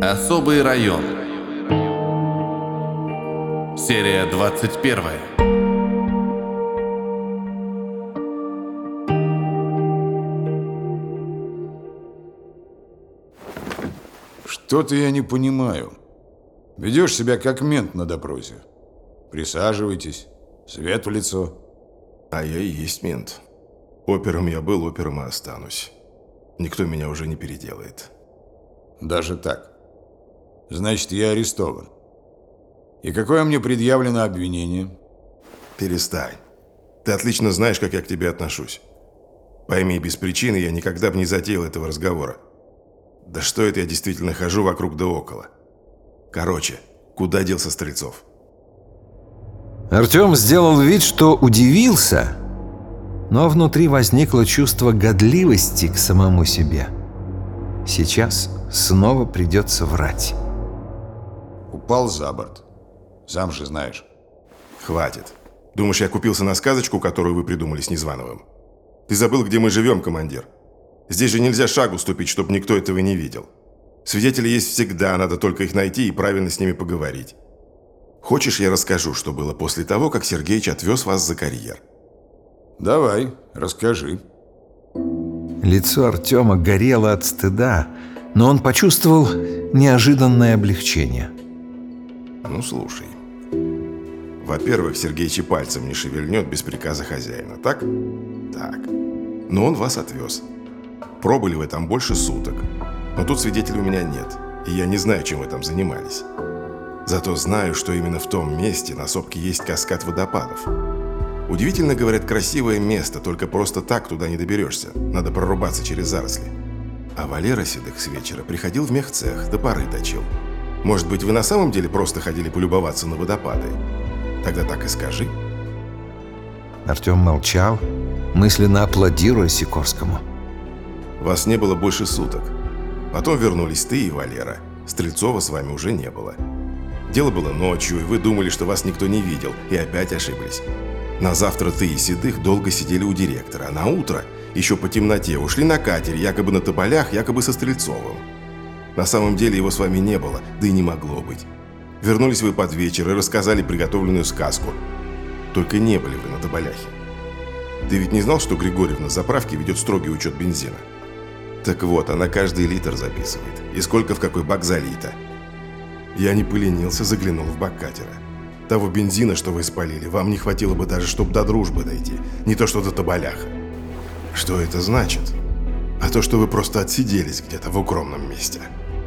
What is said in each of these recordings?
Особый район. Серия 21. Что-то я не понимаю. Ведешь себя как мент на допросе. Присаживайтесь. Свет в лицо. А я и есть мент. Опером я был, опером и останусь. Никто меня уже не переделает. Даже так? Значит, я арестован. И какое мне предъявлено обвинение? Перестань. Ты отлично знаешь, как я к тебе отношусь. Пойми, без причины я никогда бы не затеял этого разговора. Да что это я действительно хожу вокруг да около? Короче, куда делся Стрельцов? Артем сделал вид, что удивился, но внутри возникло чувство годливости к самому себе. Сейчас снова придется врать. Упал за борт. Сам же знаешь. Хватит. Думаешь, я купился на сказочку, которую вы придумали с Незвановым? Ты забыл, где мы живем, командир? Здесь же нельзя шагу ступить, чтобы никто этого не видел. Свидетели есть всегда, надо только их найти и правильно с ними поговорить. Хочешь, я расскажу, что было после того, как Сергеич отвез вас за карьер? Давай, расскажи. Лицо Артема горело от стыда, но он почувствовал неожиданное облегчение. Ну, слушай. Во-первых, Сергеич и пальцем не шевельнет без приказа хозяина, так? Так. Но он вас отвез. Пробыли вы там больше суток. Но тут свидетелей у меня нет, и я не знаю, чем вы там занимались. Зато знаю, что именно в том месте на сопке есть каскад водопадов. Удивительно, говорят, красивое место, только просто так туда не доберешься. Надо прорубаться через заросли. А Валера Седых с вечера приходил в мехцех, до поры точил. Может быть, вы на самом деле просто ходили полюбоваться на водопады? Тогда так и скажи. Артем молчал, мысленно аплодируя Сикорскому. Вас не было больше суток. Потом вернулись ты и Валера. Стрельцова с вами уже не было. Дело было ночью, и вы думали, что вас никто не видел, и опять ошиблись. На завтра ты и Седых долго сидели у директора, а на утро, еще по темноте, ушли на катер, якобы на тополях, якобы со Стрельцовым. На самом деле его с вами не было, да и не могло быть. Вернулись вы под вечер и рассказали приготовленную сказку. Только не были вы на тополяхе. Ты ведь не знал, что Григорьевна с заправки ведет строгий учет бензина? Так вот, она каждый литр записывает. И сколько в какой бак залито. Я не поленился, заглянул в бак катера. Того бензина, что вы спалили, вам не хватило бы даже, чтобы до дружбы дойти. Не то что до тополяха. Что это значит? А то, что вы просто отсиделись где-то в укромном месте.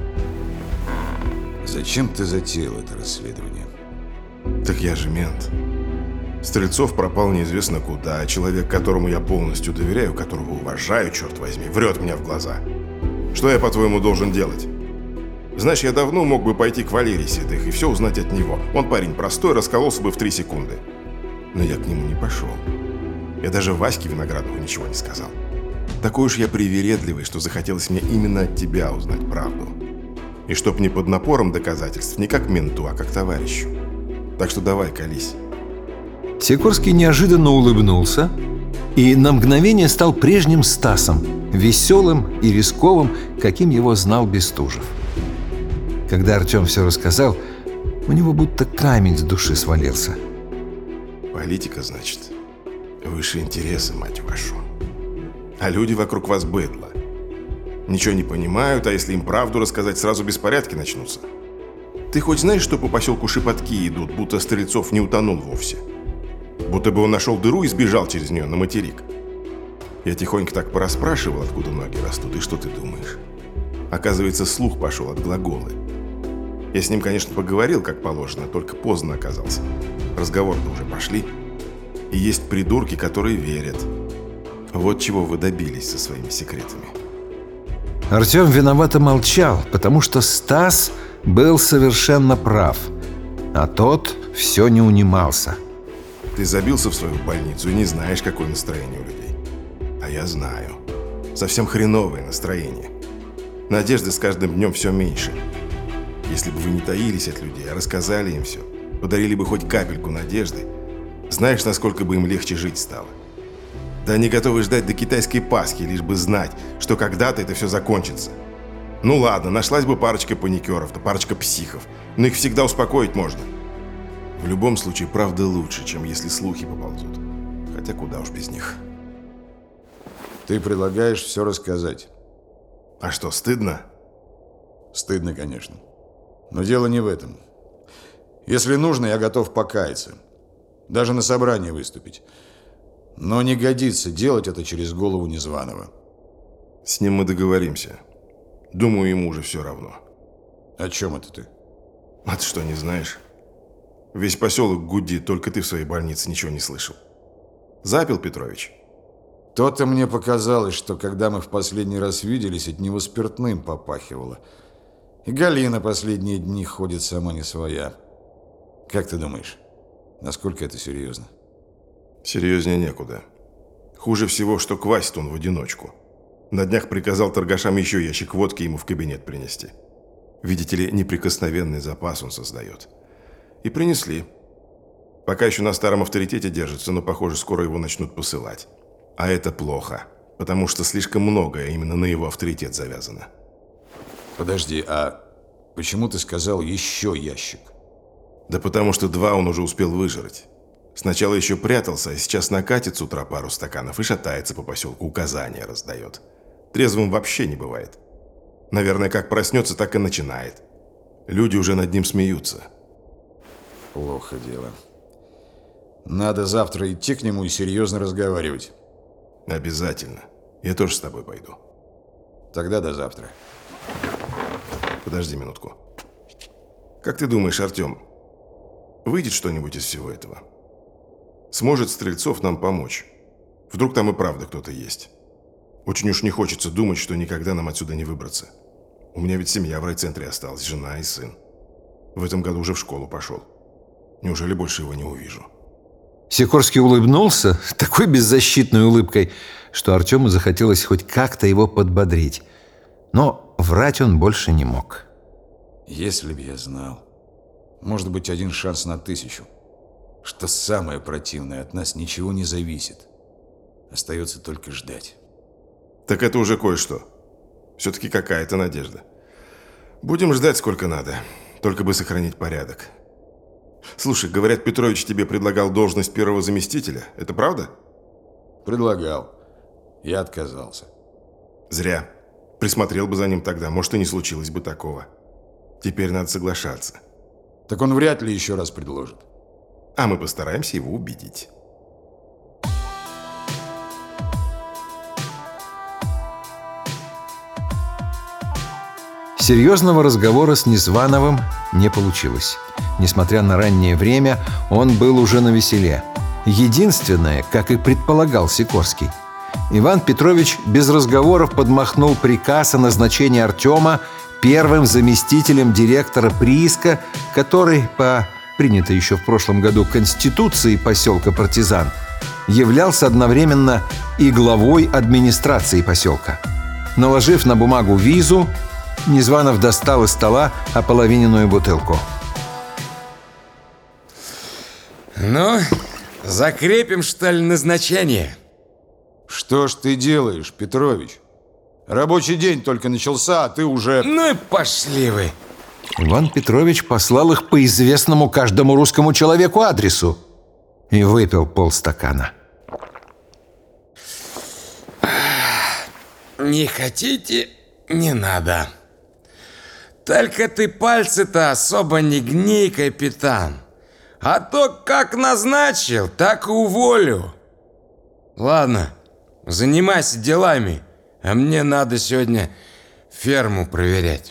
Зачем ты затеял это расследование? Так я же мент. Стрельцов пропал неизвестно куда, а человек, которому я полностью доверяю, которого уважаю, черт возьми, врет мне в глаза. Что я, по-твоему, должен делать? Знаешь, я давно мог бы пойти к Валерии Седых и все узнать от него. Он парень простой, раскололся бы в 3 секунды. Но я к нему не пошел. Я даже Ваське Виноградову ничего не сказал. Такой уж я привередливый, что захотелось мне именно от тебя узнать правду. И чтоб не под напором доказательств, не как менту, а как товарищу. Так что давай, колись. Сикорский неожиданно улыбнулся и на мгновение стал прежним Стасом, веселым и рисковым, каким его знал Бестужев. Когда Артем все рассказал, у него будто камень с души свалился. Политика, значит, выше интересы, мать вашу. А люди вокруг вас быдло. Ничего не понимают, а если им правду рассказать, сразу беспорядки начнутся. Ты хоть знаешь, что по поселку Шепотки идут, будто Стрельцов не утонул вовсе? Будто бы он нашел дыру и сбежал через нее на материк. Я тихонько так порасспрашивал, откуда ноги растут, и что ты думаешь? Оказывается, слух пошел от глаголы. Я с ним, конечно, поговорил, как положено, только поздно оказался. Разговоры-то уже пошли. И есть придурки, которые верят. Вот чего вы добились со своими секретами. Артем виновато молчал, потому что Стас был совершенно прав, а тот все не унимался. Ты забился в свою больницу и не знаешь, какое настроение у людей. А я знаю. Совсем хреновое настроение. Надежды с каждым днем все меньше. Если бы вы не таились от людей, а рассказали им все, подарили бы хоть капельку надежды, знаешь, насколько бы им легче жить стало. Да они готовы ждать до китайской Пасхи, лишь бы знать, что когда-то это все закончится. Ну ладно, нашлась бы парочка паникеров, да парочка психов. Но их всегда успокоить можно. В любом случае, правда лучше, чем если слухи поползут. Хотя куда уж без них. Ты предлагаешь все рассказать. А что, стыдно? Стыдно, конечно. Но дело не в этом. Если нужно, я готов покаяться. Даже на собрании выступить. Но не годится делать это через голову Незваного. С ним мы договоримся. Думаю, ему уже все равно. О чем это ты? А ты что, не знаешь? Весь поселок гудит, только ты в своей больнице ничего не слышал. Запил Петрович? То-то мне показалось, что когда мы в последний раз виделись, от него спиртным попахивало. И Галина последние дни ходит сама не своя. Как ты думаешь, насколько это серьезно? Серьезнее некуда. Хуже всего, что квасит он в одиночку. На днях приказал торгашам еще ящик водки ему в кабинет принести. Видите ли, неприкосновенный запас он создает. И принесли. Пока еще на старом авторитете держится, но, похоже, скоро его начнут посылать. А это плохо, потому что слишком многое именно на его авторитет завязано. Подожди, а почему ты сказал «еще ящик»? Да потому что 2 он уже успел выжрать. Сначала еще прятался, а сейчас накатит с утра пару стаканов и шатается по поселку, указания раздает. Трезвым вообще не бывает. Наверное, как проснется, так и начинает. Люди уже над ним смеются. Плохо дело. Надо завтра идти к нему и серьезно разговаривать. Обязательно. Я тоже с тобой пойду. Тогда до завтра. Подожди минутку. Как ты думаешь, Артем, выйдет что-нибудь из всего этого? Сможет Стрельцов нам помочь? Вдруг там и правда кто-то есть? Очень уж не хочется думать, что никогда нам отсюда не выбраться. У меня ведь семья в райцентре осталась, жена и сын. В этом году уже в школу пошел. Неужели больше его не увижу? Сикорский улыбнулся такой беззащитной улыбкой, что Артему захотелось хоть как-то его подбодрить. Но врать он больше не мог. Если б я знал. Может быть, 1 шанс на 1000. Что самое противное, от нас ничего не зависит. Остается только ждать. Так это уже кое-что. Все-таки какая-то надежда. Будем ждать сколько надо. Только бы сохранить порядок. Слушай, говорят, Петрович тебе предлагал должность первого заместителя. Это правда? Предлагал. Я отказался. Зря. Присмотрел бы за ним тогда. Может, и не случилось бы такого. Теперь надо соглашаться. Так он вряд ли еще раз предложит. А мы постараемся его убедить. Серьезного разговора с Незвановым не получилось. Несмотря на раннее время, он был уже навеселе. Единственное, как и предполагал Сикорский, Иван Петрович без разговоров подмахнул приказ о назначении Артема первым заместителем директора прииска, который, по принятой еще в прошлом году Конституции поселка Партизан, являлся одновременно и главой администрации поселка. Наложив на бумагу визу, Незванов достал из стола ополовиненную бутылку. Ну, закрепим, что ли, назначение? Что ж ты делаешь, Петрович? Рабочий день только начался, а ты уже... Ну и пошли вы. Иван Петрович послал их по известному каждому русскому человеку адресу и выпил полстакана. Не хотите, не надо. Только ты пальцы-то особо не гни, капитан. А то как назначил, так и уволю. Ладно, занимайся делами, а мне надо сегодня ферму проверять.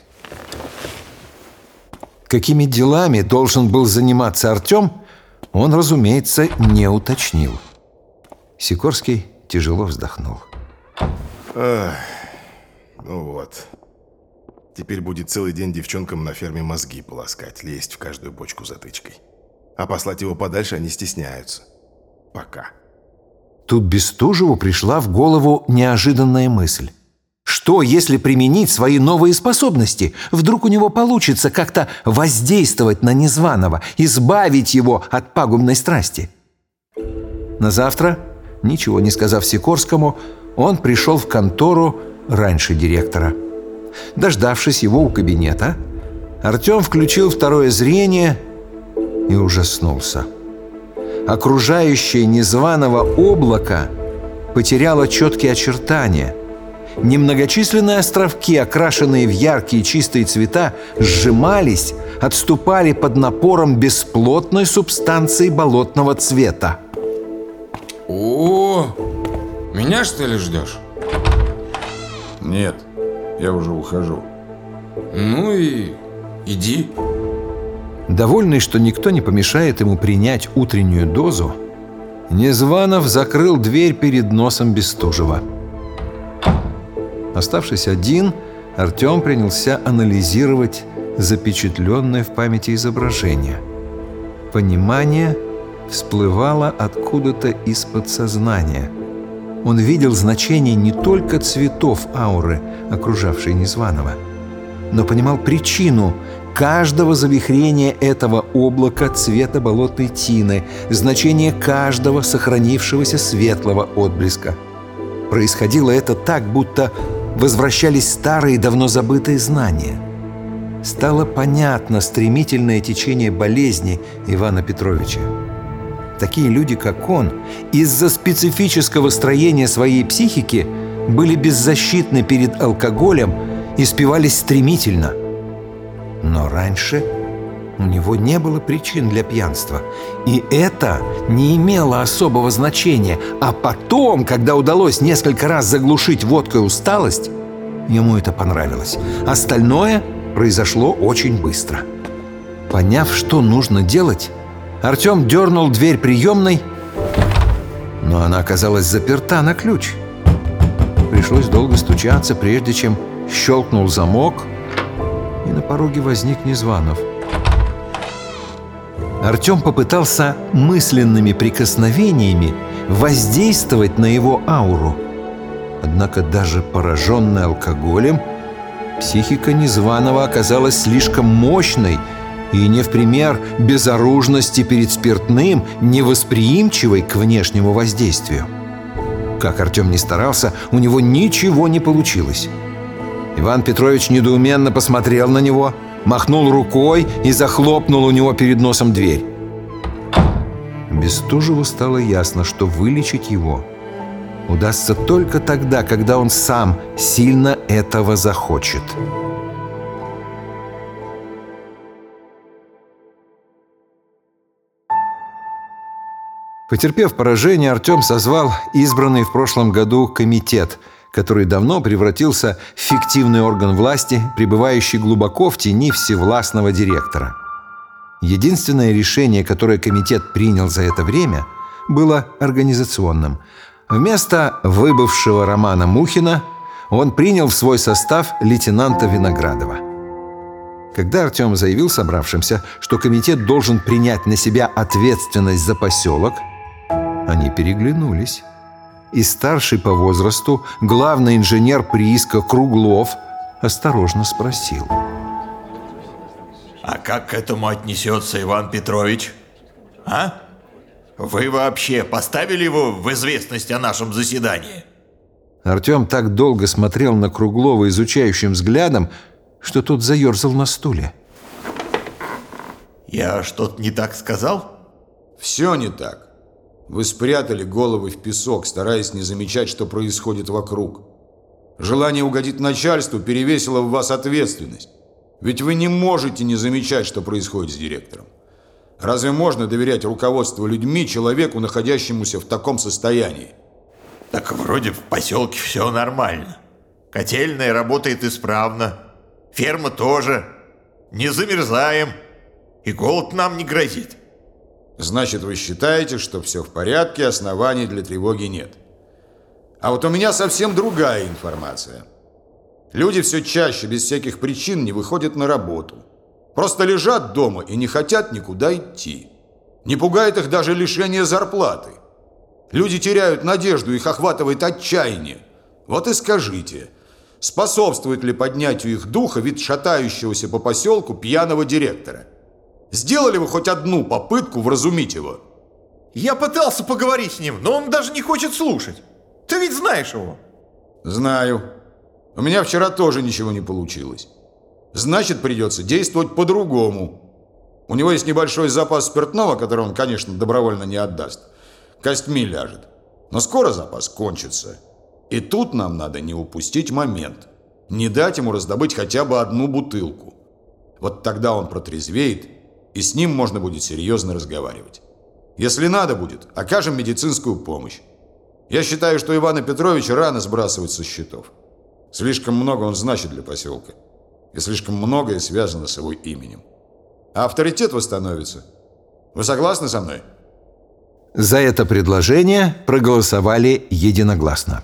Какими делами должен был заниматься Артем, он, разумеется, не уточнил. Сикорский тяжело вздохнул. Ах, ну вот. Теперь будет целый день девчонкам на ферме мозги полоскать, лезть в каждую бочку затычкой. А послать его подальше они стесняются. Пока. Тут Бестужеву пришла в голову неожиданная мысль. Что, если применить свои новые способности? Вдруг у него получится как-то воздействовать на Незваного, избавить его от пагубной страсти? На завтра, ничего не сказав Сикорскому, он пришел в контору раньше директора. Дождавшись его у кабинета, Артем включил второе зрение и ужаснулся. Окружающее незваного облако потеряло четкие очертания. Немногочисленные островки, окрашенные в яркие чистые цвета, сжимались, отступали под напором бесплотной субстанции болотного цвета. О, меня что ли ждешь? Нет, я уже ухожу. Ну и иди. Довольный, что никто не помешает ему принять утреннюю дозу, Незванов закрыл дверь перед носом Бестужева. Оставшись один, Артем принялся анализировать запечатленное в памяти изображение. Понимание всплывало откуда-то из подсознания. Он видел значение не только цветов ауры, окружавшей Незваного, но понимал причину каждого завихрения этого облака цвета болотной тины, значение каждого сохранившегося светлого отблеска. Происходило это так, будто возвращались старые, давно забытые знания. Стало понятно стремительное течение болезни Ивана Петровича. Такие люди, как он, из-за специфического строения своей психики были беззащитны перед алкоголем и спивались стремительно. Но раньше у него не было причин для пьянства, и это не имело особого значения. А потом, когда удалось несколько раз заглушить водкой усталость, ему это понравилось. Остальное произошло очень быстро. Поняв, что нужно делать, Артем дернул дверь приемной, но она оказалась заперта на ключ. Пришлось долго стучаться, прежде чем щелкнул замок, и на пороге возник Незванов. Артем попытался мысленными прикосновениями воздействовать на его ауру. Однако даже пораженная алкоголем, психика Незваного оказалась слишком мощной и не в пример безоружности перед спиртным, невосприимчивой к внешнему воздействию. Как Артем ни старался, у него ничего не получилось. Иван Петрович недоуменно посмотрел на него, махнул рукой и захлопнул у него перед носом дверь. Бестужеву стало ясно, что вылечить его удастся только тогда, когда он сам сильно этого захочет. Потерпев поражение, Артем созвал избранный в прошлом году комитет, который давно превратился в фиктивный орган власти, пребывающий глубоко в тени всевластного директора. Единственное решение, которое комитет принял за это время, было организационным. Вместо выбывшего Романа Мухина он принял в свой состав лейтенанта Виноградова. Когда Артем заявил собравшимся, что комитет должен принять на себя ответственность за поселок, они переглянулись. И старший по возрасту главный инженер прииска Круглов осторожно спросил: «А как к этому отнесется Иван Петрович? А? Вы вообще поставили его в известность о нашем заседании?» Артем так долго смотрел на Круглова изучающим взглядом, что тот заерзал на стуле. «Я что-то не так сказал?» Все не так. Вы спрятали головы в песок, стараясь не замечать, что происходит вокруг. Желание угодить начальству перевесило в вас ответственность. Ведь вы не можете не замечать, что происходит с директором. Разве можно доверять руководству людьми человеку, находящемуся в таком состоянии? Так вроде в поселке все нормально. Котельная работает исправно. Ферма тоже. Не замерзаем. И голод нам не грозит. Значит, вы считаете, что все в порядке, оснований для тревоги нет. А вот у меня совсем другая информация. Люди все чаще, без всяких причин, не выходят на работу. Просто лежат дома и не хотят никуда идти. Не пугает их даже лишение зарплаты. Люди теряют надежду, их охватывает отчаяние. Вот и скажите, способствует ли поднятию их духа вид шатающегося по поселку пьяного директора? Сделали вы хоть одну попытку вразумить его? Я пытался поговорить с ним, но он даже не хочет слушать. Ты ведь знаешь его. Знаю. У меня вчера тоже ничего не получилось. Значит, придется действовать по-другому. У него есть небольшой запас спиртного, который он, конечно, добровольно не отдаст. Костьми ляжет. Но скоро запас кончится. И тут нам надо не упустить момент. Не дать ему раздобыть хотя бы одну бутылку. Вот тогда он протрезвеет, и с ним можно будет серьезно разговаривать. Если надо будет, окажем медицинскую помощь. Я считаю, что Ивана Петровича рано сбрасывать со счетов. Слишком много он значит для поселка. И слишком многое связано с его именем. А авторитет восстановится. Вы согласны со мной? За это предложение проголосовали единогласно.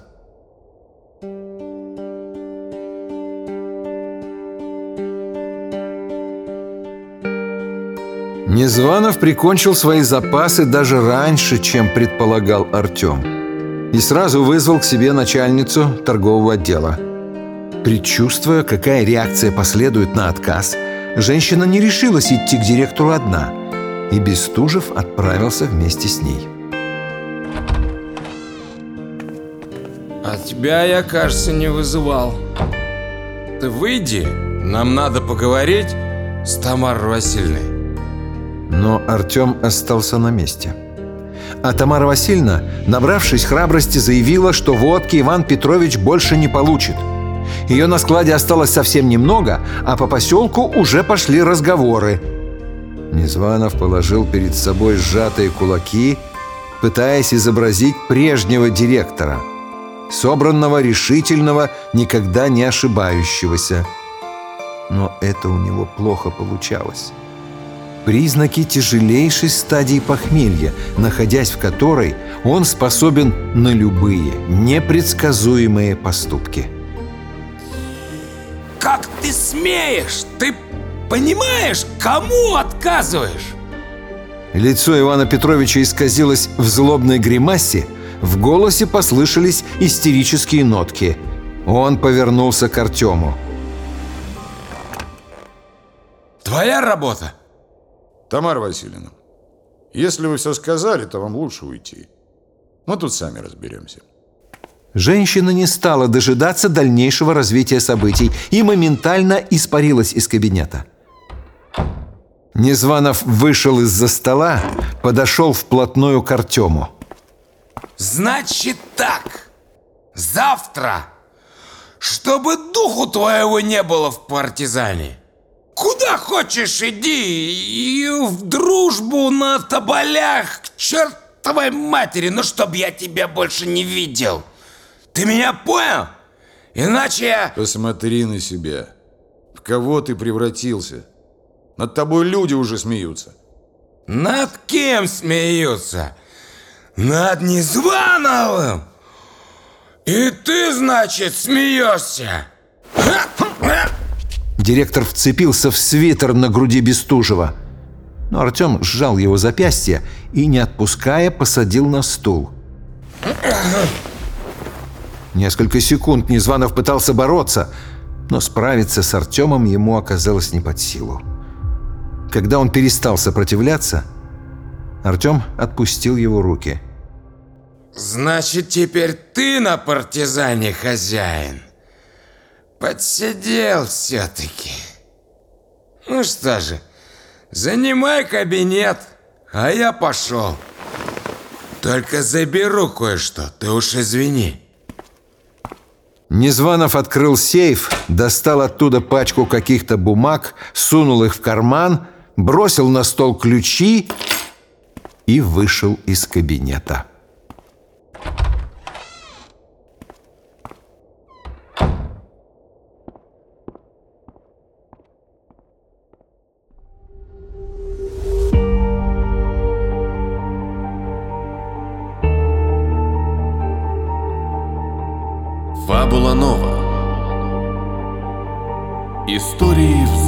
Незванов прикончил свои запасы даже раньше, чем предполагал Артем, и сразу вызвал к себе начальницу торгового отдела. Предчувствуя, какая реакция последует на отказ, женщина не решилась идти к директору одна, и Бестужев отправился вместе с ней. А тебя я, кажется, не вызывал. Ты выйди, нам надо поговорить с Тамарой Васильевной. Но Артем остался на месте. А Тамара Васильевна, набравшись храбрости, заявила, что водки Иван Петрович больше не получит. Ее на складе осталось совсем немного, а по поселку уже пошли разговоры. Незванов положил перед собой сжатые кулаки, пытаясь изобразить прежнего директора, собранного, решительного, никогда не ошибающегося. Но это у него плохо получалось. Признаки тяжелейшей стадии похмелья, находясь в которой он способен на любые непредсказуемые поступки. Как ты смеешь? Ты понимаешь, кому отказываешь? Лицо Ивана Петровича исказилось в злобной гримасе, в голосе послышались истерические нотки. Он повернулся к Артему. Твоя работа? Тамара Васильевна, если вы все сказали, то вам лучше уйти. Мы тут сами разберемся. Женщина не стала дожидаться дальнейшего развития событий и моментально испарилась из кабинета. Незванов вышел из-за стола, подошел вплотную к Артему. Значит так, завтра, чтобы духу твоего не было в партизане, куда хочешь иди, и в дружбу на тополях к чертовой матери, но чтоб я тебя больше не видел. Ты меня понял? Иначе я... Посмотри на себя. В кого ты превратился? Над тобой люди уже смеются. Над кем смеются? Над Незвановым? И ты, значит, смеешься? Директор вцепился в свитер на груди Бестужева, но Артем сжал его запястье и, не отпуская, посадил на стул. Несколько секунд Незванов пытался бороться, но справиться с Артемом ему оказалось не под силу. Когда он перестал сопротивляться, Артем отпустил его руки. Значит, теперь ты на партизане хозяин. Подсидел все-таки. Ну что же, занимай кабинет, а я пошел. Только заберу кое-что, ты уж извини. Незванов открыл сейф, достал оттуда пачку каких-то бумаг, сунул их в карман, бросил на стол ключи и вышел из кабинета. Фабула Нова. Истории в